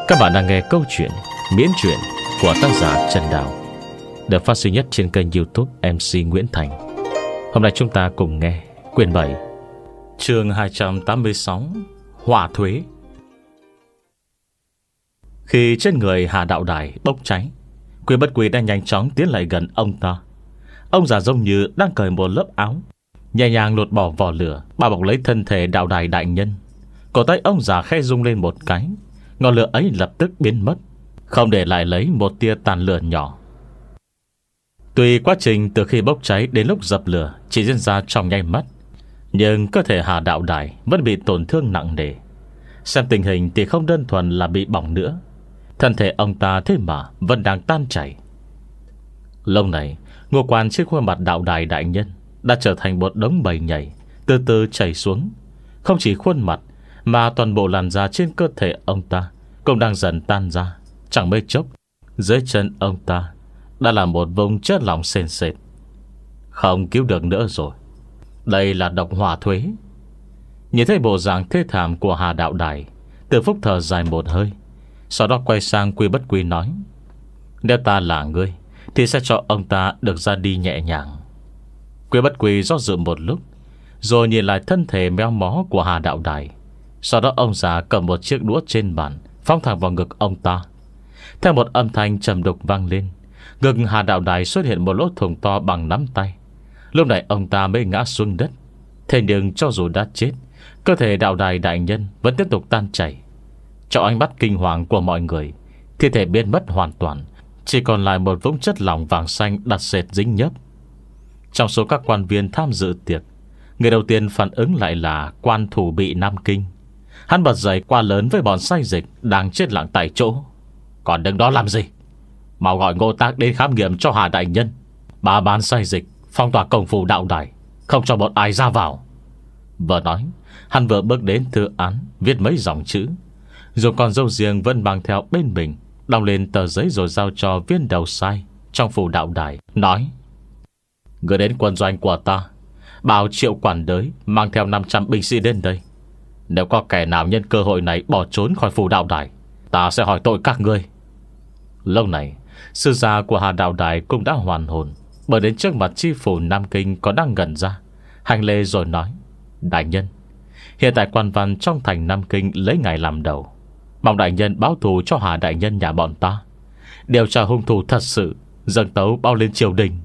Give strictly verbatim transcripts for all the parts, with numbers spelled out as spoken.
Các bạn đang nghe câu chuyện Miễn truyện của tác giả Trần Đào, được phát sinh nhất trên kênh YouTube em xê Nguyễn Thành. Hôm nay chúng ta cùng nghe quyển bảy, chương hai trăm tám mươi sáu, Hỏa thuế. Khi trên người Hà Đạo Đài bốc cháy, Quy Bất Quy đã nhanh chóng tiến lại gần ông ta. Ông già giống như đang cởi một lớp áo, nhẹ nhàng lột bỏ vỏ lửa bao bọc lấy thân thể Đạo Đài đại nhân. Cổ tay ông già khẽ rung lên một cái, ngọn lửa ấy lập tức biến mất, không để lại lấy một tia tàn lửa nhỏ. Tuy quá trình từ khi bốc cháy đến lúc dập lửa chỉ diễn ra trong nháy mắt, nhưng cơ thể Hà Đạo Đài vẫn bị tổn thương nặng nề. Xem tình hình thì không đơn thuần là bị bỏng nữa, thân thể ông ta thế mà vẫn đang tan chảy. Lâu này, ngũ quan trên khuôn mặt Đạo Đài đại nhân đã trở thành một đống bầy nhầy, từ từ chảy xuống. Không chỉ khuôn mặt mà toàn bộ làn da trên cơ thể ông ta cũng đang dần tan ra. Chẳng mấy chốc, dưới chân ông ta đã là một vùng chất lỏng sền sệt. Không cứu được nữa rồi. Đây là độc hỏa thuế. Nhìn thấy bộ dạng thê thảm của Hà Đạo Đài, Từ Phúc thở dài một hơi, sau đó quay sang Quy Bất Quy nói: nếu ta là ngươi thì sẽ cho ông ta được ra đi nhẹ nhàng. Quy Bất Quy do dự một lúc, rồi nhìn lại thân thể méo mó của Hà Đạo Đài. Sau đó ông già cầm một chiếc đũa trên bàn, phóng thẳng vào ngực ông ta. Theo một âm thanh trầm đục vang lên, ngực Hà Đạo Đài xuất hiện một lỗ thủng to bằng nắm tay. Lúc này ông ta mới ngã xuống đất. Thế nhưng cho dù đã chết, cơ thể Đạo Đài đại nhân vẫn tiếp tục tan chảy. Trong ánh mắt kinh hoàng của mọi người, thi thể biến mất hoàn toàn, chỉ còn lại một vũng chất lỏng vàng xanh đặc sệt dính nhớp. Trong số các quan viên tham dự tiệc, người đầu tiên phản ứng lại là quan thủ bị Nam Kinh. Hắn bật dậy qua lớn với bọn sai dịch đang chết lặng tại chỗ: còn đứng đó làm gì? Mau gọi Ngô Tác đến khám nghiệm cho Hà đại nhân. Ba ban sai dịch phong tỏa cổng phủ Đạo Đài, không cho một ai ra vào. Vừa nói, hắn vừa bước đến thư án, viết mấy dòng chữ, rồi con dâu riêng vẫn mang theo bên mình, đong lên tờ giấy rồi giao cho viên đầu sai trong phủ Đạo Đài, nói: người đến quân doanh của ta, bảo Triệu quản đới mang theo năm trăm binh sĩ đến đây. Nếu có kẻ nào nhân cơ hội này bỏ trốn khỏi phủ Đạo Đài, ta sẽ hỏi tội các ngươi. Lâu này, sư gia của Hà Đạo Đài cũng đã hoàn hồn, bởi đến trước mặt chi phủ Nam Kinh còn đang gần ra, hành lễ rồi nói: đại nhân, hiện tại quan văn trong thành Nam Kinh lấy ngài làm đầu, mong đại nhân báo thù cho Hà đại nhân nhà bọn ta, điều tra hung thủ thật sự, dâng tấu bao lên triều đình.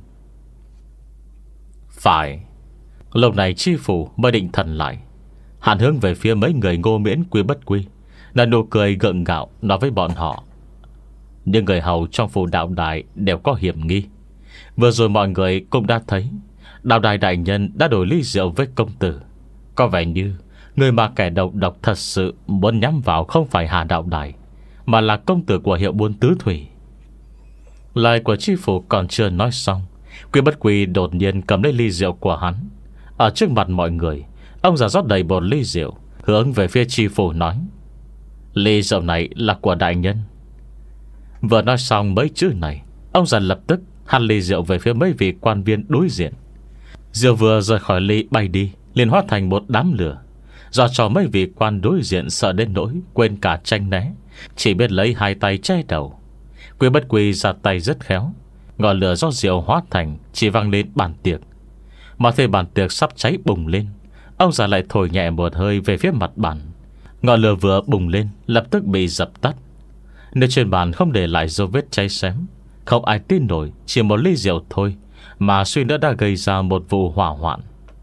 Phải. Lúc này chi phủ mới định thần lại. Hắn hướng về phía mấy người Ngô Miễn, Quy Bất Quy, là nụ cười gượng gạo, nói với bọn họ: những người hầu trong phủ Đạo Đài đều có hiểm nghi. Vừa rồi mọi người cũng đã thấy Đạo Đài đại nhân đã đổi ly rượu với công tử. Có vẻ như người mà kẻ độc độc thật sự muốn nhắm vào không phải Hà Đạo Đài, mà là công tử của hiệu buôn Tứ Thủy. Lời của chi phủ còn chưa nói xong, Quy Bất Quy đột nhiên cầm lấy ly rượu của hắn. Ở trước mặt mọi người, ông già rót đầy một ly rượu, hướng về phía chi phủ nói: ly rượu này là của đại nhân. Vừa nói xong mấy chữ này, ông già lập tức hắt ly rượu về phía mấy vị quan viên đối diện. Rượu vừa rời khỏi ly bay đi, liền hóa thành một đám lửa, do cho mấy vị quan đối diện sợ đến nỗi quên cả tranh né, chỉ biết lấy hai tay che đầu. Quy Bất Quy ra tay rất khéo, ngọn lửa do rượu hóa thành chỉ văng lên bàn tiệc. Mà thấy bàn tiệc sắp cháy bùng lên, ông già lại thổi nhẹ một hơi về phía mặt bàn. Ngọn lửa vừa bùng lên lập tức bị dập tắt. Nơi trên bàn không để lại dấu vết cháy xém, không ai tin nổi chỉ một ly rượu thôi mà suy nữa đã gây ra một vụ hỏa hoạn.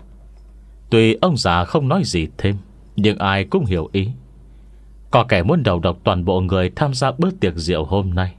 Tuy ông già không nói gì thêm, nhưng ai cũng hiểu ý. Có kẻ muốn đầu độc toàn bộ người tham gia bữa tiệc rượu hôm nay.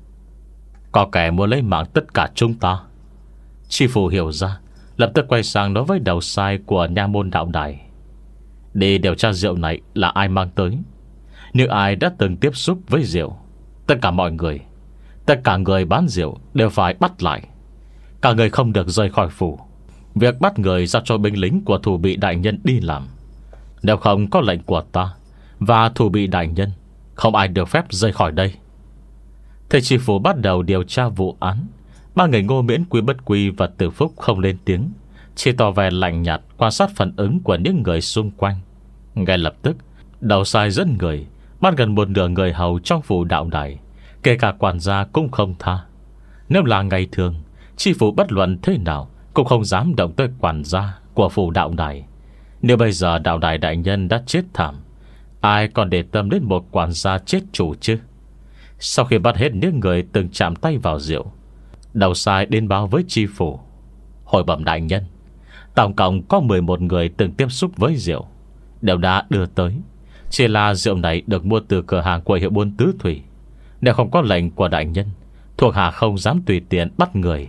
Có kẻ muốn lấy mạng tất cả chúng ta. Chi phủ hiểu ra, lập tức quay sang nói với đầu sai của nha môn Đạo Đài: đi điều tra rượu này là ai mang tới, nếu ai đã từng tiếp xúc với rượu, tất cả mọi người, tất cả người bán rượu đều phải bắt lại. Cả người không được rời khỏi phủ. Việc bắt người giao cho binh lính của thủ bị đại nhân đi làm. Nếu không có lệnh của ta và thủ bị đại nhân, không ai được phép rời khỏi đây. Thầy chi phủ bắt đầu điều tra vụ án. Ba người Ngô Miễn, Quy Bất Quy và Từ Phúc không lên tiếng, chỉ tỏ vẻ lạnh nhạt quan sát phản ứng của những người xung quanh. Ngay lập tức, đầu sai dẫn người Bắt gần một nửa người hầu trong phủ đạo này, kể cả quản gia cũng không tha. Nếu là ngày thường, chi phủ bất luận thế nào cũng không dám động tới quản gia của phủ đạo này. Nếu bây giờ đạo đài đại nhân đã chết thảm, ai còn để tâm đến một quản gia chết chủ chứ? Sau khi bắt hết những người từng chạm tay vào rượu, đầu sai đến báo với chi phủ: Hồi bẩm đại nhân, tổng cộng có mười một người từng tiếp xúc với rượu, đều đã đưa tới. Chỉ là rượu này được mua từ cửa hàng của hiệu buôn tứ thủy. Nếu không có lệnh của đại nhân, thuộc hạ không dám tùy tiện bắt người.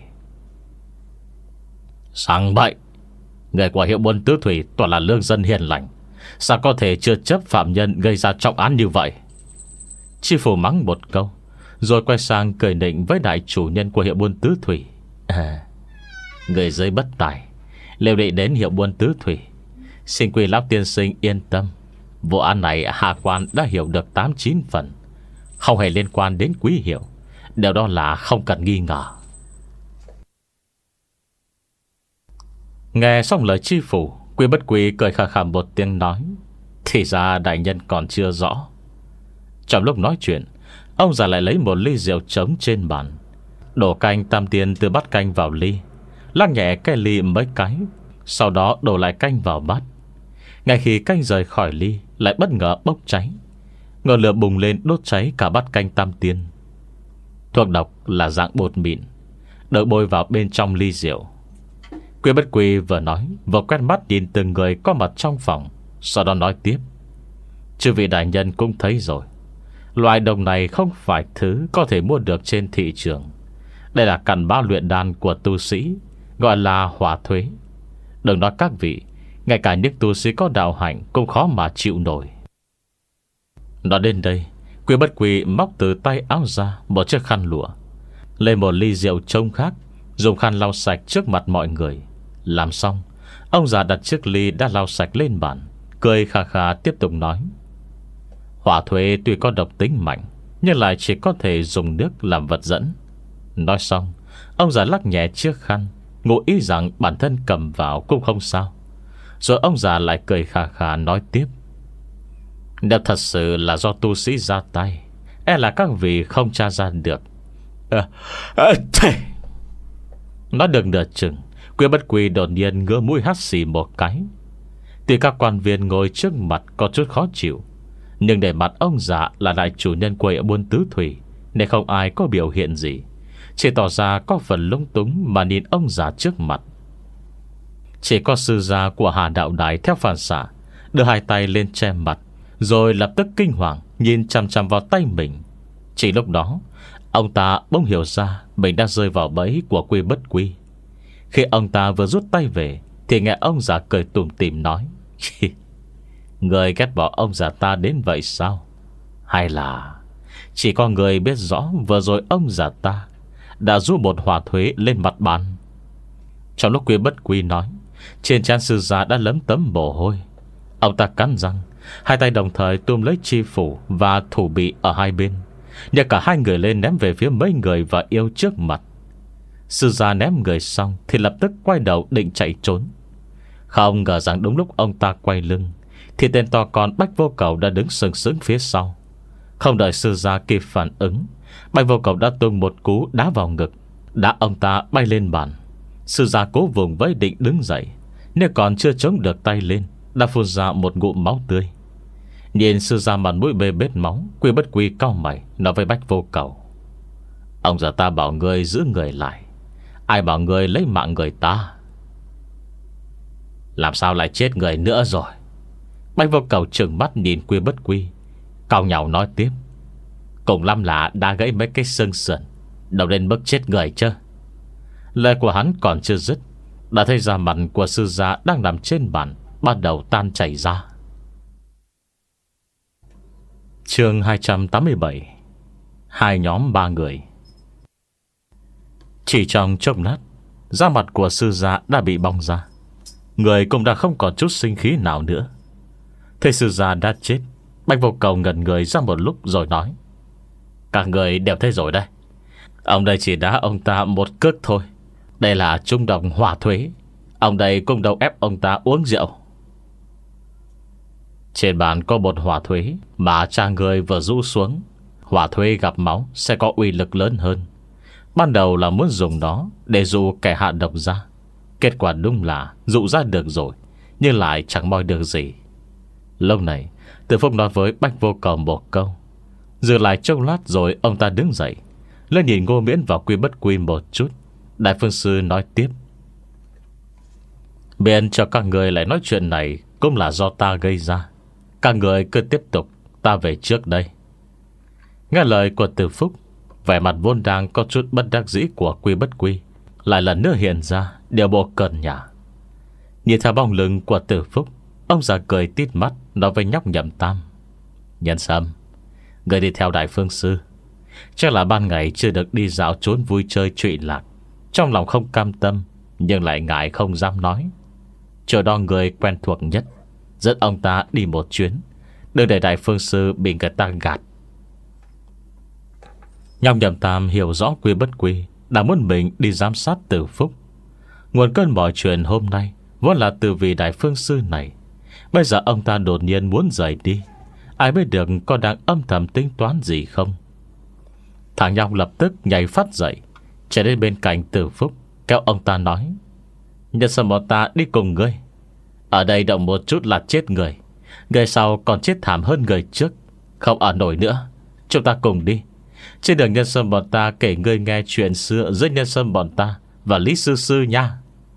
Sang bậy! Người của hiệu buôn tứ thủy toàn là lương dân hiền lành, sao có thể chưa chấp phạm nhân gây ra trọng án như vậy? Chi phủ mắng một câu, rồi quay sang cười nịnh với đại chủ nhân của hiệu buôn tứ thủy: à, người dưới bất tài, liệu định đến hiệu buôn tứ thủy, xin quý lão tiên sinh yên tâm, vụ án này hạ quan đã hiểu được tám chín phần, không hề liên quan đến quý hiệu. Điều đó là không cần nghi ngờ. Nghe xong lời chi phủ, Quý Bất Quý cười khà khà một tiếng nói: thì ra đại nhân còn chưa rõ. Trong lúc nói chuyện, ông già lại lấy một ly rượu trống trên bàn, đổ canh tam tiên từ bát canh vào ly, lắc nhẹ cái ly mấy cái, sau đó đổ lại canh vào bát. Ngay khi canh rời khỏi ly, lại bất ngờ bốc cháy. Ngọn lửa bùng lên đốt cháy cả bát canh tam tiên. Thuốc độc là dạng bột mịn, đỡ bôi vào bên trong ly rượu. Quý Bất Quý vừa nói vừa quét mắt nhìn từng người có mặt trong phòng, sau đó nói tiếp: chư vị đại nhân cũng thấy rồi, loại độc này không phải thứ có thể mua được trên thị trường. Đây là cặn bã luyện đan của tu sĩ, gọi là hỏa thuế. Đừng nói các vị, ngay cả những tu sĩ có đạo hạnh cũng khó mà chịu nổi. Nói đến đây, Quý Bất Quý móc từ tay áo ra một chiếc khăn lụa, lấy một ly rượu trông khác, dùng khăn lau sạch trước mặt mọi người. Làm xong, ông già đặt chiếc ly đã lau sạch lên bàn, cười khà khà tiếp tục nói: hỏa thuế tuy có độc tính mạnh, nhưng lại chỉ có thể dùng nước làm vật dẫn. Nói xong, ông già lắc nhẹ chiếc khăn, ngụ ý rằng bản thân cầm vào cũng không sao. Rồi ông già lại cười khà khà nói tiếp: nếu thật sự là do tu sĩ ra tay, e là các vị không tra ra được. à, à, Nói được nửa chừng, Quý Bất Quý đột nhiên ngửa mũi hắt xì một cái. Tuy các quan viên ngồi trước mặt có chút khó chịu, nhưng để mặt ông già là đại chủ nhân của hiệu buôn tứ thủy, nên không ai có biểu hiện gì, chỉ tỏ ra có phần lung túng mà nhìn ông già trước mặt. Chỉ có sư gia của Hà Đạo Đài theo phản xạ đưa hai tay lên che mặt, rồi lập tức kinh hoàng nhìn chằm chằm vào tay mình. Chỉ lúc đó, ông ta bỗng hiểu ra mình đã rơi vào bẫy của Quý Bất Quý. Khi ông ta vừa rút tay về, thì nghe ông già cười tủm tỉm nói: người ghét bỏ ông già ta đến vậy sao? Hay là chỉ có người biết rõ vừa rồi ông già ta đã rút một hỏa thuế lên mặt bàn? Trong lúc Quý Bất Quý nói, trên trán sư già đã lấm tấm mồ hôi. Ông ta cắn răng, hai tay đồng thời túm lấy chi phủ và thủ bị ở hai bên, nhấc cả hai người lên ném về phía mấy người và yêu trước mặt. Sư gia ném người xong thì lập tức quay đầu định chạy trốn. Không ngờ rằng đúng lúc ông ta quay lưng, thì tên to con Bách Vô Cầu đã đứng sừng sững phía sau. Không đợi sư gia kịp phản ứng, Bách Vô Cầu đã tung một cú đá vào ngực, đá ông ta bay lên bàn. Sư gia cố vùng với định đứng dậy, nếu còn chưa chống được tay lên, đã phun ra một ngụm máu tươi. Nhìn sư gia mặt mũi bê bết máu, Quý Bất Quý cau mày nói với Bách Vô Cầu: ông già ta bảo ngươi giữ người lại, ai bảo ngươi lấy mạng người ta? Làm sao lại chết người nữa rồi? Bách Vô Cầu trừng mắt nhìn Quý Bất Quý, cau nhàu nói tiếp: cùng lắm là đã gãy mấy cái xương sườn, đâu đến mức chết người chứ. Lời của hắn còn chưa dứt, đã thấy da mặt của sư gia đang nằm trên bàn bắt đầu tan chảy ra. Chương hai trăm tám mươi bảy. Hai nhóm ba người. Chỉ trong chốc lát, da mặt của sư gia đã bị bong ra, người cũng đã không còn chút sinh khí nào nữa. Thấy sư gia đã chết, Bách Vô Cầu ngẩn người ra một lúc rồi nói: các người đều thấy rồi đây, ông đây chỉ đá ông ta một cước thôi. Đây là trung độc hỏa thuế, ông đây cũng đâu ép ông ta uống rượu. Trên bàn có một hỏa thuế mà cha người vừa rũ xuống. Hỏa thuế gặp máu sẽ có uy lực lớn hơn. Ban đầu là muốn dùng nó để dụ kẻ hạ độc ra. Kết quả đúng là dụ ra được rồi, nhưng lại chẳng moi được gì. Lúc này Từ Phúc nói với Bách Vô Cầu một câu. Dừng lại chốc lát rồi ông ta đứng dậy, lên nhìn Ngô Miễn và Quy Bất Quy một chút. Đại Phương Sư nói tiếp: Biện cho các người lại nói chuyện này cũng là do ta gây ra. Các người cứ tiếp tục, ta về trước đây. Nghe lời của Từ Phúc, vẻ mặt vốn đang có chút bất đắc dĩ của Quy Bất Quy lại lần nữa hiện ra điều bộ cợt nhả. Nhìn theo bóng lưng của Từ Phúc, ông già cười tít mắt nói với nhóc Nhậm Tam: Nhân Sâm, người đi theo Đại Phương Sư, chắc là ban ngày chưa được đi dạo trốn vui chơi trụy lạc, trong lòng không cam tâm, nhưng lại ngại không dám nói. Chỗ đó người quen thuộc nhất, dẫn ông ta đi một chuyến, đừng để Đại Phương Sư bị người ta gạt. Nhóc Nhậm Tam hiểu rõ Quy Bất Quy đã muốn mình đi giám sát Từ Phúc. Nguồn cơn mọi chuyện hôm nay vốn là từ vì Đại Phương Sư này. Bây giờ ông ta đột nhiên muốn rời đi, ai biết được có đang âm thầm tính toán gì không. Thằng nhóc lập tức nhảy phát dậy, chạy đến bên cạnh Từ Phúc, kéo ông ta nói: Nhân Sâm bọn ta đi cùng ngươi. Ở đây động một chút là chết người, người sau còn chết thảm hơn người trước, không ở nổi nữa. Chúng ta cùng đi. Trên đường Nhân Sâm bọn ta kể ngươi nghe chuyện xưa giữa Nhân Sâm bọn ta và Lý Sư Sư nha.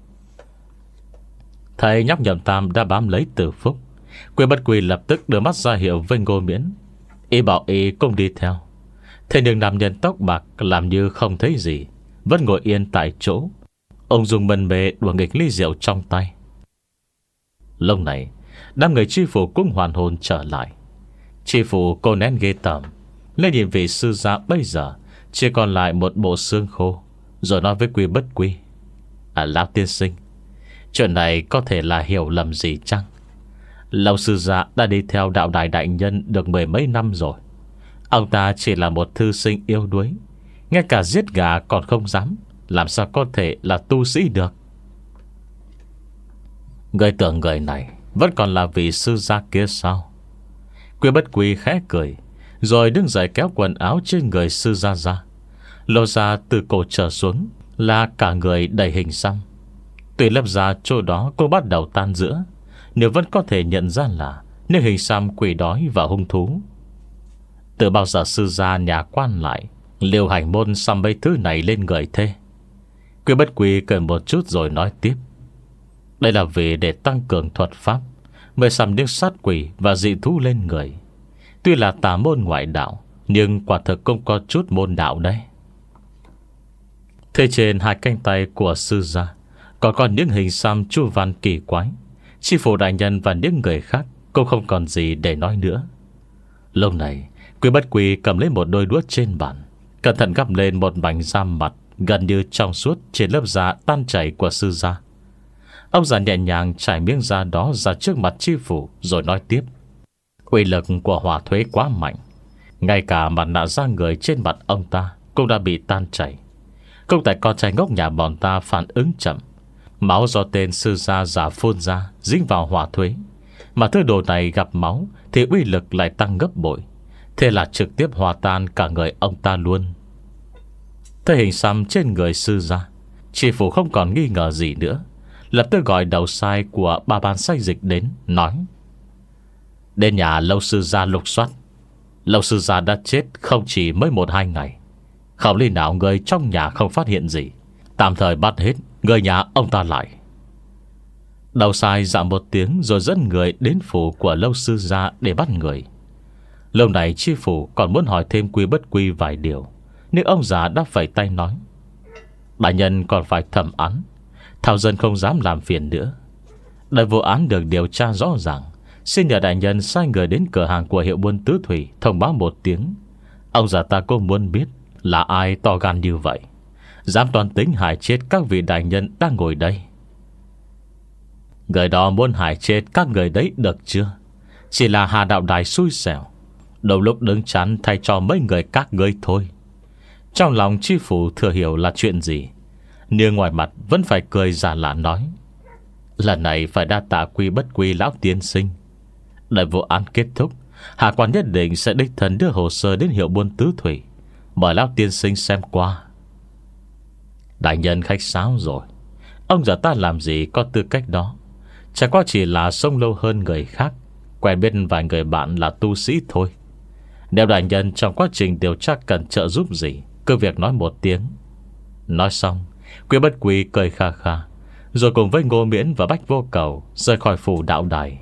Thầy nhóc Nhậm Tam đã bám lấy Từ Phúc, Quy Bất Quy lập tức đưa mắt ra hiệu với Ngô Miễn, y bảo y cùng đi theo. Thế nhưng nam nhân tóc bạc làm như không thấy gì, vẫn ngồi yên tại chỗ. Ông dùng mân mê đùa nghịch ly rượu trong tay. Lúc này đám người tri phủ cũng hoàn hồn trở lại. Tri phủ cô nén ghê tởm lên nhìn vị sư gia bây giờ chỉ còn lại một bộ xương khô, rồi nói với Quy Bất Quy: À, lão tiên sinh, chuyện này có thể là hiểu lầm gì chăng? Lão sư gia đã đi theo đạo đài đại nhân được mười mấy năm rồi. Ông ta chỉ là một thư sinh yếu đuối, ngay cả giết gà còn không dám, làm sao có thể là tu sĩ được? Người tưởng người này vẫn còn là vị sư gia kia sao? Quy Bất Quy khẽ cười, rồi đứng dậy kéo quần áo trên người sư gia ra, lộ ra từ cổ trở xuống là cả người đầy hình xăm. Tuy lớp da chỗ đó cũng bắt đầu tan giữa, nếu vẫn có thể nhận ra là những hình xăm quỷ đói và hung thú. Từ bao giờ sư gia nhà quan lại liều hành môn xăm mấy thứ này lên người thế? Quy Bất Quy cười một chút rồi nói tiếp: Đây là vì để tăng cường thuật pháp, mới xăm những sát quỷ và dị thú lên người. Tuy là tà môn ngoại đạo, nhưng quả thực cũng có chút môn đạo đấy. Thế trên hai cánh tay của sư gia còn còn những hình xăm chu văn kỳ quái. Tri phủ đại nhân và những người khác cũng không còn gì để nói nữa. Lúc này Quy Bất Quy cầm lấy một đôi đũa trên bàn, cẩn thận gắp lên một mảnh da mặt gần như trong suốt trên lớp da tan chảy của sư gia. Ông già nhẹ nhàng trải miếng da đó ra trước mặt tri phủ, rồi nói tiếp: Uy lực của hỏa thuế quá mạnh, ngay cả mặt nạ da người trên mặt ông ta cũng đã bị tan chảy. Không tại con trai ngốc nhà bọn ta phản ứng chậm, máu do tên sư gia giả phun ra dính vào hỏa thuế, mà thứ đồ này gặp máu thì uy lực lại tăng gấp bội. Thế là trực tiếp hòa tan cả người ông ta luôn. Thấy hình xăm trên người sư gia, tri phủ không còn nghi ngờ gì nữa, lập tức gọi đầu sai của ba ban sách dịch đến, nói: Đến nhà lâu sư gia lục soát. Lâu sư gia đã chết không chỉ mới một hai ngày, không lý nào người trong nhà không phát hiện gì. Tạm thời bắt hết người nhà ông ta lại. Đầu sai dạ một tiếng rồi dẫn người đến phủ của lâu sư gia để bắt người. Lâu này tri phủ còn muốn hỏi thêm Quy Bất Quy vài điều, nhưng ông già đã phẩy tay nói: Đại nhân còn phải thẩm án, thảo dân không dám làm phiền nữa. Đợi vụ án được điều tra rõ ràng, xin nhờ đại nhân sai người đến cửa hàng của hiệu buôn Tứ Thủy thông báo một tiếng. Ông già ta cũng muốn biết là ai to gan như vậy, dám toàn tính hại chết các vị đại nhân đang ngồi đây. Người đó muốn hại chết các người đấy được chưa? Chỉ là Hà Đạo Đài xui xẻo, đầu lúc đứng chắn thay cho mấy người các ngươi thôi. Trong lòng tri phủ thừa hiểu là chuyện gì, nhưng ngoài mặt vẫn phải cười giả lạ nói: Lần này phải đa tạ Quy Bất Quy lão tiên sinh. Đợi vụ án kết thúc, hạ quan nhất định sẽ đích thân đưa hồ sơ đến hiệu buôn tứ thủy, mời lão tiên sinh xem qua. Đại nhân khách sáo rồi. Ông già ta làm gì có tư cách đó. Chẳng qua chỉ là sống lâu hơn người khác, quen biết vài người bạn là tu sĩ thôi. Nếu đại nhân trong quá trình điều tra cần trợ giúp gì, cứ việc nói một tiếng. Nói xong, Quý Bất Quỳ cười kha kha, rồi cùng với Ngô Miễn và Bách Vô Cầu rời khỏi phủ đạo đài.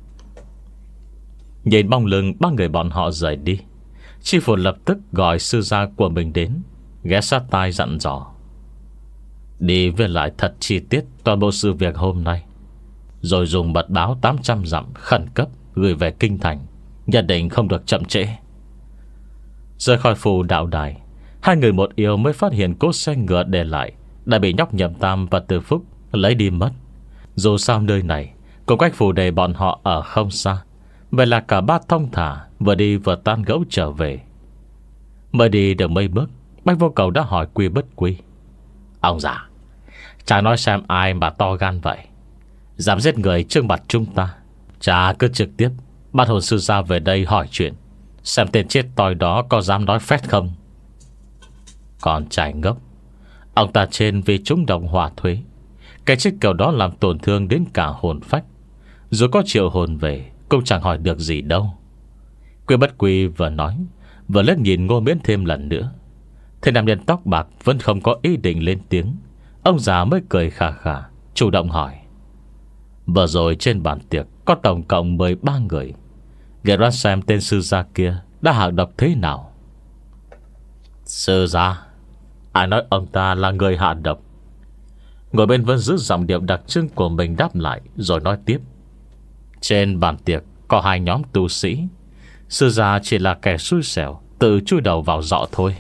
Nhìn bóng lưng ba người bọn họ rời đi, Chi Phủ lập tức gọi sư gia của mình đến, ghé sát tai dặn dò: đi về lại thật chi tiết toàn bộ sự việc hôm nay, rồi dùng mật báo tám trăm dặm khẩn cấp gửi về kinh thành, nhất định không được chậm trễ. Rời khỏi phủ đạo đài, hai người một yêu mới phát hiện cỗ xe ngựa để lại đã bị nhóc Nhậm Tam và Từ Phúc lấy đi mất. Dù sao nơi này cùng cách phủ đề bọn họ ở không xa, vậy là cả ba thông thả, vừa đi vừa tan gẫu trở về. Mới đi được mấy bước, Bách Vô Cầu đã hỏi Quy Bất Quy: ông già, chả nói xem ai mà to gan vậy, dám giết người trước mặt chúng ta. Chả cứ trực tiếp bắt hồn sư ra về đây hỏi chuyện, xem tên chết toi đó có dám nói phét không. Còn trai ngốc, ông ta trên vì trúng độc hỏa thuế, cái chết kiểu đó làm tổn thương đến cả hồn phách, dù có triệu hồn về cũng chẳng hỏi được gì đâu. Quy Bất Quy vừa nói vừa liếc nhìn Ngô Miễn thêm lần nữa. Thế nam nhân tóc bạc vẫn không có ý định lên tiếng. Ông già mới cười khà khà, chủ động hỏi: vừa rồi trên bàn tiệc có tổng cộng mười ba người, nghe đoán xem tên sư gia kia đã hạ độc thế nào. Sư gia? Ai nói ông ta là người hạ độc? Ngồi bên vẫn giữ giọng điệu đặc trưng của mình đáp lại, rồi nói tiếp: trên bàn tiệc có hai nhóm tu sĩ, sư gia chỉ là kẻ xui xẻo tự chui đầu vào dọ thôi.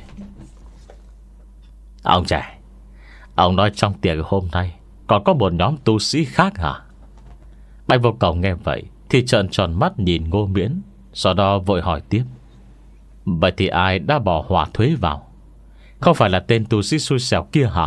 Ông trẻ, ông nói trong tiệc hôm nay còn có một nhóm tu sĩ khác hả? Bạch Vô Cầu nghe vậy thì trợn tròn mắt nhìn Ngô Miễn, sau đó vội hỏi tiếp: vậy thì ai đã bỏ hỏa thuế vào? Không phải là tên tu sĩ xui xẻo kia hả?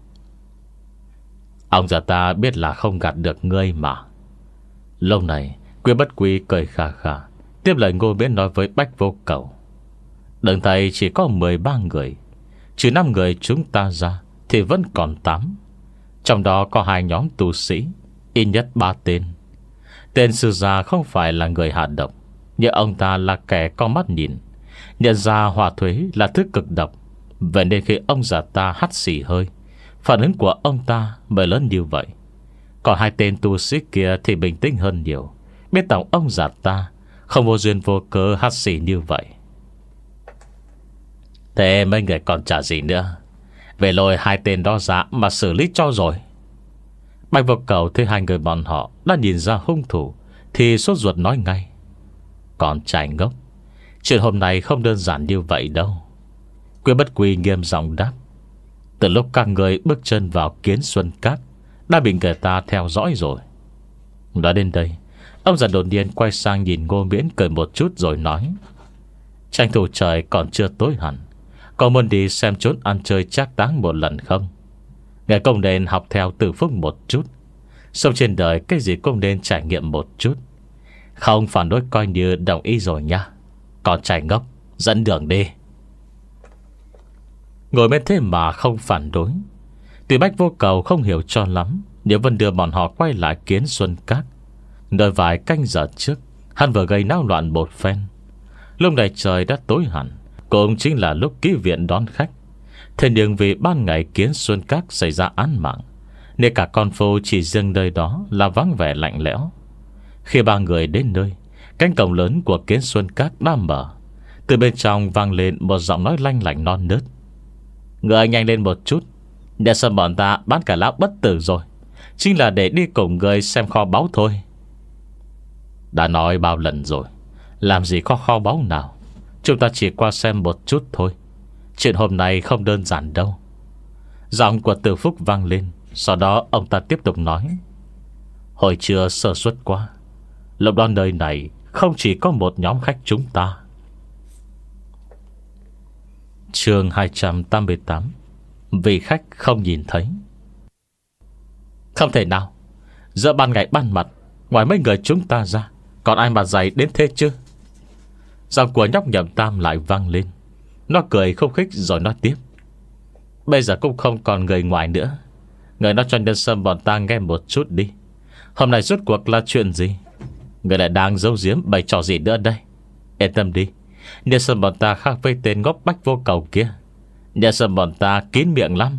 Ông già ta biết là không gạt được ngươi mà. Lâu này Quy Bất Quy cười khà khà, tiếp lời Ngô Miễn nói với Bách Vô Cầu: đừng thấy chỉ có mười ba người, trừ năm người chúng ta ra thì vẫn còn tám. Trong đó có hai nhóm tu sĩ, ít nhất ba tên. Tên sư gia không phải là người hạ độc, nhưng ông ta là kẻ có mắt nhìn, nhận ra hỏa thuế là thứ cực độc. Vậy nên khi ông già ta hắt xì hơi, phản ứng của ông ta mới lớn như vậy. Còn hai tên tu sĩ kia thì bình tĩnh hơn nhiều, biết tổng ông già ta không vô duyên vô cớ hắt xì như vậy. Thế mấy người còn trả gì nữa, về lôi hai tên đó ra mà xử lý cho rồi. Bạch Vô Cầu thấy hai người bọn họ đã nhìn ra hung thủ thì sốt ruột nói ngay: còn trai ngốc, chuyện hôm nay không đơn giản như vậy đâu. Quy Bất Quy nghiêm giọng đáp: từ lúc các người bước chân vào Kiến Xuân Các đã bị người ta theo dõi rồi. Nói đến đây, ông già đột nhiên quay sang nhìn Ngô Miễn cười một chút rồi nói: tranh thủ trời còn chưa tối hẳn, có muốn đi xem chốn ăn chơi trác táng một lần không? Ngài cũng nên học theo Từ Phúc một chút, sống trên đời cái gì cũng nên trải nghiệm một chút. Không phản đối coi như đồng ý rồi nha. Còn trai ngốc, dẫn đường đi. Ngồi bên thế mà không phản đối. Tuy Bách Vô Cầu không hiểu cho lắm, nhưng vẫn đưa bọn họ quay lại Kiến Xuân Các. Đợi vài canh giờ trước, hắn vừa gây náo loạn một phen. Lúc này trời đã tối hẳn, cũng chính là lúc ký viện đón khách. Thế nhưng vì ban ngày Kiến Xuân Các xảy ra án mạng, nên cả con phố chỉ riêng nơi đó là vắng vẻ lạnh lẽo. Khi ba người đến nơi, cánh cổng lớn của Kiến Xuân Các đã mở. Từ bên trong vang lên một giọng nói lanh lảnh non nớt: người nhanh lên một chút, để xem bọn ta bán cả lão bất tử rồi, chính là để đi cùng người xem kho báu thôi. Đã nói bao lần rồi, làm gì có kho báu nào, chúng ta chỉ qua xem một chút thôi. Chuyện hôm nay không đơn giản đâu. Giọng của Từ Phúc vang lên, sau đó ông ta tiếp tục nói: hồi trưa sơ suất quá, lúc đó nơi này không chỉ có một nhóm khách chúng ta. Chương hai trăm tám mươi tám: vì khách không nhìn thấy. Không thể nào, giữa ban ngày ban mặt, ngoài mấy người chúng ta ra Còn ai mà dày đến thế chứ? Giọng của nhóc Nhậm Tam lại vang lên. Nó cười không khích rồi nói tiếp: Bây giờ cũng không còn người ngoài nữa. Người nói cho nhân sâm bọn ta nghe một chút đi. Hôm nay rốt cuộc là chuyện gì? Người lại đang giấu giếm bày trò gì nữa đây? Yên tâm đi, nhân sâm bọn ta khác với tên ngốc bách vô cầu kia. Nhân sâm bọn ta kín miệng lắm.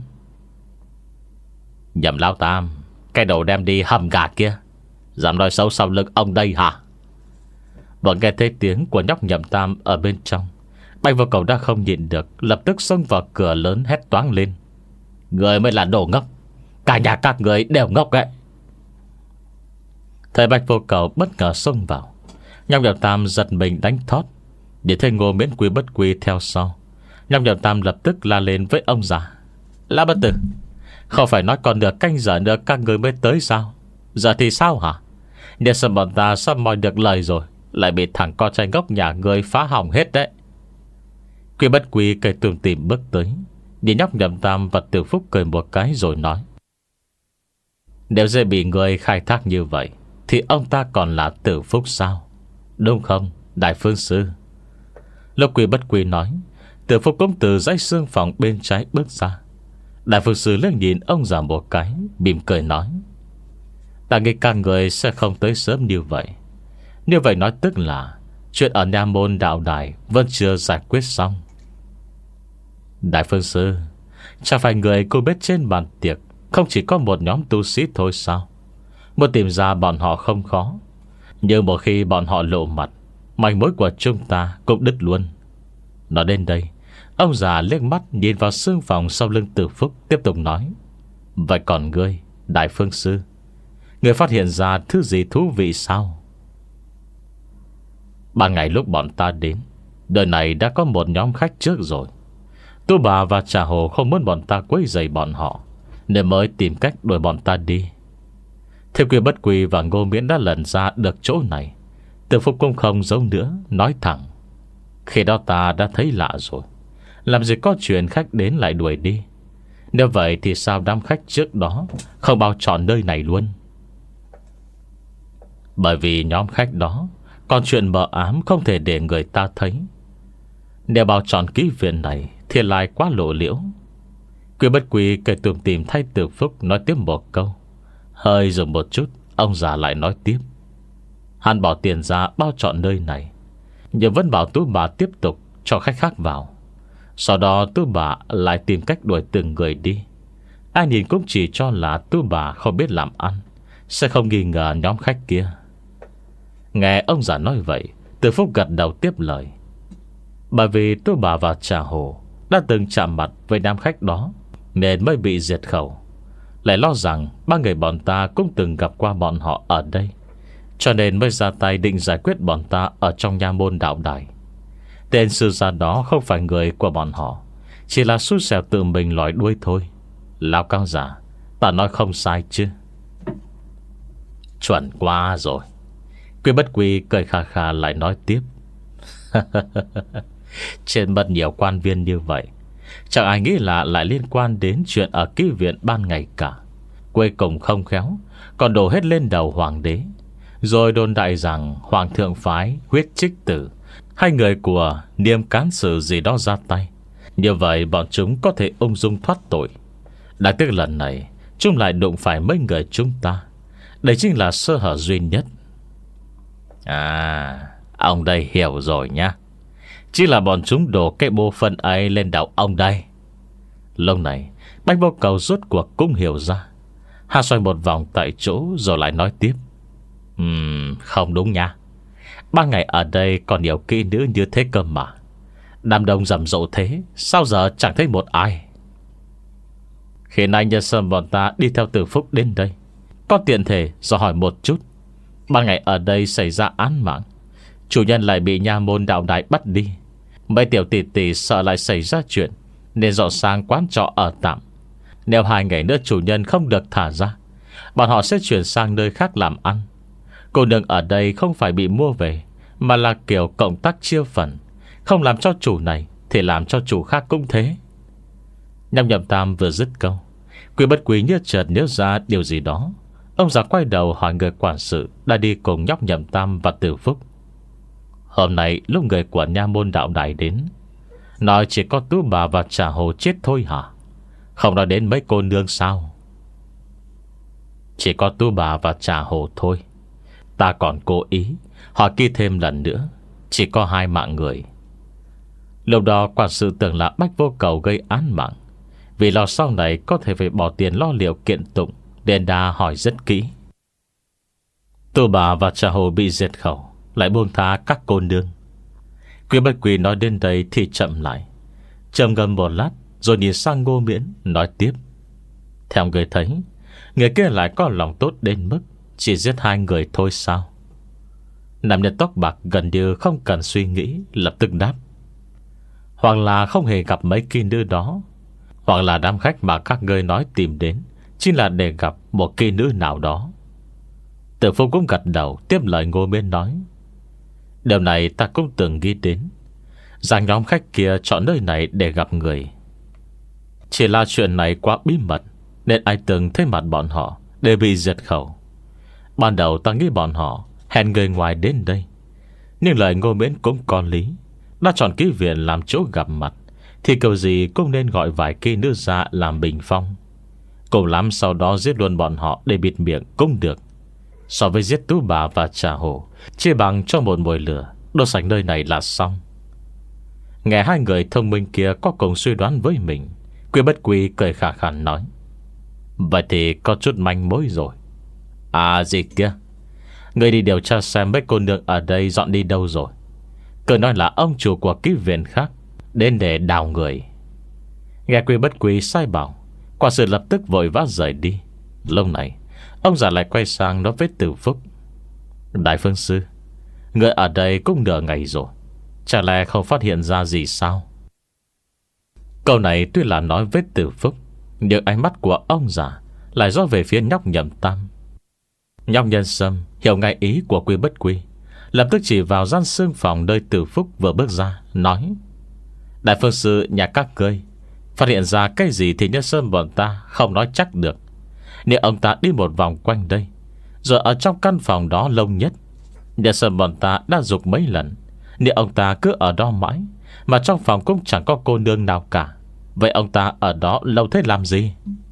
Nhậm Lão Tam, cái đầu đem đi hầm gà kia, dám nói xấu sau lưng ông đây hả? Bọn nghe thấy tiếng của nhóc Nhậm Tam ở bên trong, bách vô cầu đã không nhịn được, lập tức xông vào cửa lớn hét toáng lên: Người mới là đồ ngốc. Cả nhà các người đều ngốc ấy. Thầy bách vô cầu bất ngờ xông vào, nhóc Nhậm Tam giật mình đánh thót. Để thấy Ngô Miễn Quy Bất Quy theo sau, nhóc Nhậm Tam lập tức la lên với ông già: Lã Bất Tử, không phải nói còn nửa canh giờ nữa các người mới tới sao? Giờ thì sao hả? Nếu sao bọn ta sắp moi được lời rồi, lại bị thằng con trai ngốc nhà người phá hỏng hết đấy. Quy Bất Quy cười tủm tỉm bước tới, nhìn nhóc Nhậm Tam và Từ Phúc cười một cái rồi nói: Nếu dễ bị người khai thác như vậy thì ông ta còn là Từ Phúc sao? Đúng không, Đại Phương Sư? Lúc Quy Bất Quy nói, Từ Phúc cũng từ dãy xương phòng bên trái bước ra. Đại Phương Sư liếc nhìn ông già một cái, mỉm cười nói: Ta nghĩ các người sẽ không tới sớm như vậy. Như vậy nói tức là chuyện ở Nha Môn Đạo Đài vẫn chưa giải quyết xong. Đại Phương Sư, chẳng phải người cô biết trên bàn tiệc không chỉ có một nhóm tu sĩ thôi sao? Muốn tìm ra bọn họ không khó, nhưng một khi bọn họ lộ mặt, manh mối của chúng ta cũng đứt luôn. Nói đến đây, ông già liếc mắt nhìn vào xương phòng sau lưng Từ Phúc, tiếp tục nói: Vậy còn ngươi, Đại Phương Sư, ngươi phát hiện ra thứ gì thú vị sao? Ban ngày lúc bọn ta đến, đời này đã có một nhóm khách trước rồi. Tu Bà và Trà Hồ không muốn bọn ta quấy rầy bọn họ, nên mới tìm cách đuổi bọn ta đi. Thế Quy Bất Quy và Ngô Miễn đã lần ra được chỗ này. Từ Phúc cũng không giấu nữa, nói thẳng: Khi đó ta đã thấy lạ rồi, làm gì có chuyện khách đến lại đuổi đi. Nếu vậy thì sao đám khách trước đó không bao trọn nơi này luôn? Bởi vì nhóm khách đó còn chuyện mờ ám không thể để người ta thấy. Nếu bao trọn kỹ viện này thì lại quá lộ liễu. Quy Bất Quy cười tủm tỉm thay Từ Phúc nói tiếp một câu. Hơi dừng một chút, ông già lại nói tiếp: Hắn bỏ tiền ra bao trọn nơi này, nhưng vẫn bảo Tú Bà tiếp tục cho khách khác vào. Sau đó Tú Bà lại tìm cách đuổi từng người đi. Ai nhìn cũng chỉ cho là Tú Bà không biết làm ăn, sẽ không nghi ngờ nhóm khách kia. Nghe ông già nói vậy, Từ Phúc gật đầu tiếp lời: Bởi vì Tú Bà và Trà Hồ đã từng chạm mặt với nam khách đó, nên mới bị diệt khẩu. Lại lo rằng ba người bọn ta cũng từng gặp qua bọn họ ở đây, cho nên mới ra tay định giải quyết bọn ta ở trong Nha Môn Đạo Đài. Tên sư gia đó không phải người của bọn họ, chỉ là xui xẻo tự mình lòi đuôi thôi. Lão cao giả, ta nói không sai chứ? Chuẩn quá rồi. Quy Bất Quy cười khà khà lại nói tiếp: Trên mất nhiều quan viên như vậy, chẳng ai nghĩ là lại liên quan đến chuyện ở ký viện ban ngày cả. Cuối cùng không khéo còn đổ hết lên đầu hoàng đế, rồi đồn đại rằng hoàng thượng phái Huyết Trích Tử hay người của Niêm Cán Sử gì đó ra tay. Như vậy bọn chúng có thể ung dung thoát tội. Đáng tiếc lần này chúng lại đụng phải mấy người chúng ta. Đây chính là sơ hở duy nhất. À, ông đây hiểu rồi nhá. Chỉ là bọn chúng đổ cái bộ phận ấy lên đầu ông đây. Lúc này Bách Vô Cầu rốt cuộc cũng hiểu ra. Hà xoay một vòng tại chỗ rồi lại nói tiếp: Ừm, không đúng nha. Ba ngày ở đây còn nhiều kỹ nữ như thế cơ mà. Đám đông rầm rộ thế, sao giờ chẳng thấy một ai? Khi nay nhân sâm bọn ta đi theo Từ Phúc đến đây, có tiện thể dò hỏi một chút. Ba ngày ở đây xảy ra án mạng, chủ nhân lại bị Nha Môn Đạo Đài bắt đi. Mấy tiểu tỷ tỷ sợ lại xảy ra chuyện, nên dọn sang quán trọ ở tạm. Nếu hai ngày nữa chủ nhân không được thả ra, bọn họ sẽ chuyển sang nơi khác làm ăn. Cô nương ở đây không phải bị mua về, mà là kiểu cộng tác chia phần. Không làm cho chủ này thì làm cho chủ khác cũng thế. Nhâm Nhậm Tam vừa dứt câu, Quy Bất Quý nhất chợt nhớ ra điều gì đó. Ông già quay đầu hỏi người quản sự đã đi cùng nhóc Nhậm Tam và Từ Phúc: Hôm nay lúc người của nha môn đạo đài đến, nói chỉ có Tú bà và Trà Hồ chết thôi hả? Không nói đến mấy cô nương sao? Chỉ có Tú bà và Trà Hồ thôi. Ta còn cố ý hỏi kỹ thêm lần nữa, chỉ có hai mạng người. Lúc đó quản sự tưởng là Bách Vô Cầu gây án mạng, vì lo sau này có thể phải bỏ tiền lo liệu kiện tụng, nên đã hỏi rất kỹ. Tú bà và Trà Hồ bị diệt khẩu, lại buông tha các cô nương. Quý Bất Quỳ nói đến đây thì chậm lại, trầm ngâm một lát, rồi nhìn sang Ngô Miễn nói tiếp: Theo người thấy, người kia lại có lòng tốt đến mức chỉ giết hai người thôi sao? Nam nhân tóc bạc gần như không cần suy nghĩ, lập tức đáp: Hoặc là không hề gặp mấy kỳ nữ đó, hoặc là đám khách mà các ngươi nói tìm đến chính là để gặp một kỳ nữ nào đó. Từ Phúc cũng gật đầu tiếp lời Ngô Miễn nói: Điều này ta cũng từng nghĩ đến, rằng nhóm khách kia chọn nơi này để gặp người. Chỉ là chuyện này quá bí mật, nên ai từng thấy mặt bọn họ đều bị diệt khẩu. Ban đầu ta nghĩ bọn họ hẹn người ngoài đến đây, nhưng lời Ngô Miễn cũng có lý. Đã chọn kỹ viện làm chỗ gặp mặt, thì cầu gì cũng nên gọi vài kỳ nữ ra làm bình phong. Cùng lắm sau đó giết luôn bọn họ để bịt miệng cũng được. So với giết Tú bà và Trà Hồ, chia bằng cho một mồi lửa, đốt sạch nơi này là xong. Nghe hai người thông minh kia có cùng suy đoán với mình, Quý Bất Quỳ cười khà khàn nói: Vậy thì có chút manh mối rồi. À gì kia, người đi điều tra xem mấy cô nương ở đây dọn đi đâu rồi. Cứ nói là ông chủ của ký viện khác đến để đào người. Nghe Quý Bất Quỳ sai bảo, quả sự lập tức vội vã rời đi. Lúc này ông già lại quay sang nói với Từ Phúc: Đại phương sư, người ở đây cũng nửa ngày rồi, chả lẽ không phát hiện ra gì sao? Câu này tuy là nói với Từ Phúc, nhưng ánh mắt của ông già lại rót về phía nhóc Nhậm Tam. Nhóc Nhân Sâm hiểu ngay ý của Quý Bất Quỳ, lập tức chỉ vào gian xương phòng nơi Từ Phúc vừa bước ra, nói: Đại phương sư nhà các ngươi phát hiện ra cái gì thì Nhân Sâm bọn ta không nói chắc được. Nếu ông ta đi một vòng quanh đây, rồi ở trong căn phòng đó lâu nhất, Nhân Sâm bọn ta đã dục mấy lần. Nếu ông ta cứ ở đó mãi, mà trong phòng cũng chẳng có cô nương nào cả, vậy ông ta ở đó lâu thế làm gì?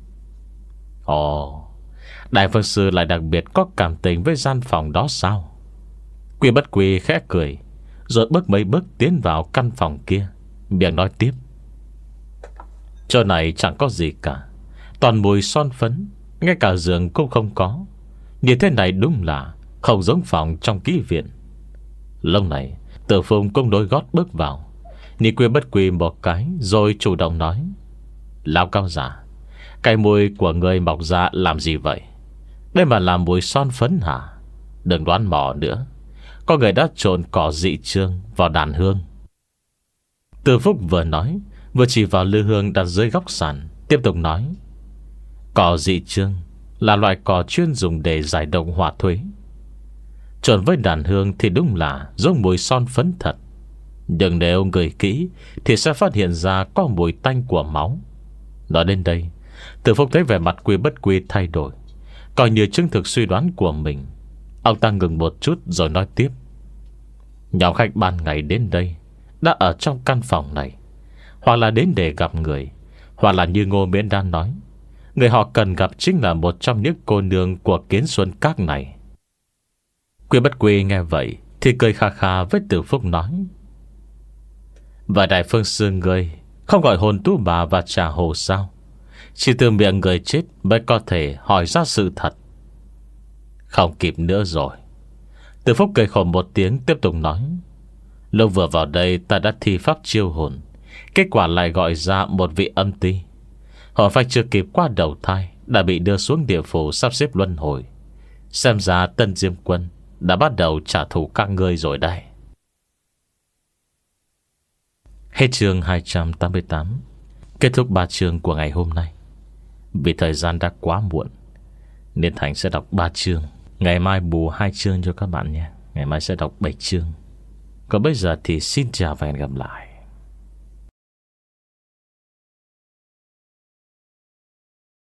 Ồ, Đại phương sư lại đặc biệt có cảm tình với gian phòng đó sao? Quý Bất Quỳ khẽ cười, rồi bước mấy bước tiến vào căn phòng kia, miệng nói tiếp: Chỗ này chẳng có gì cả, toàn mùi son phấn, ngay cả giường cũng không có. Như thế này đúng là không giống phòng trong ký viện. Lúc này Tử Phùng cũng đôi gót bước vào, nhìn Quý Bất Quỳ một cái, rồi chủ động nói: Lão cao giả, cái mùi của người mọc ra làm gì vậy? Đây mà làm mùi son phấn hả? Đừng đoán mò nữa, có người đã trộn cỏ dị chương vào đàn hương. Từ Phúc vừa nói, vừa chỉ vào lư hương đặt dưới góc sàn, tiếp tục nói: Cỏ dị chương là loại cỏ chuyên dùng để giải độc hỏa thuế. Trộn với đàn hương thì đúng là giống mùi son phấn thật, nhưng nếu ngửi kỹ thì sẽ phát hiện ra có mùi tanh của máu. Nói đến đây, Từ Phúc thấy vẻ mặt Quý Bất Quỳ thay đổi, coi như chứng thực suy đoán của mình. Ông ta ngừng một chút rồi nói tiếp: Nhóm khách ban ngày đến đây đã ở trong căn phòng này, hoặc là đến để gặp người, hoặc là như Ngô Miễn đã nói, người họ cần gặp chính là một trong những cô nương của Kiến Xuân Các này. Quý Bất Quỳ nghe vậy thì cười kha kha với Từ Phúc nói: Và Đại phương sư người không gọi hồn Tú bà và Trà Hồ sao? Chỉ từ miệng người chết mới có thể hỏi ra sự thật. Không kịp nữa rồi. Từ Phúc cười khổ một tiếng, tiếp tục nói: Lúc vừa vào đây ta đã thi pháp chiêu hồn, kết quả lại gọi ra một vị âm ti. Hồn phách chưa kịp qua đầu thai đã bị đưa xuống địa phủ sắp xếp luân hồi. Xem ra Tân Diêm Quân đã bắt đầu trả thù các ngươi rồi đây. Hết chương hai trăm tám mươi tám. Kết thúc ba chương của ngày hôm nay. Vì thời gian đã quá muộn nên Thành sẽ đọc ba chương, ngày mai bù hai chương cho các bạn nhé. Ngày mai sẽ đọc bảy chương. Còn bây giờ thì xin chào và hẹn gặp lại.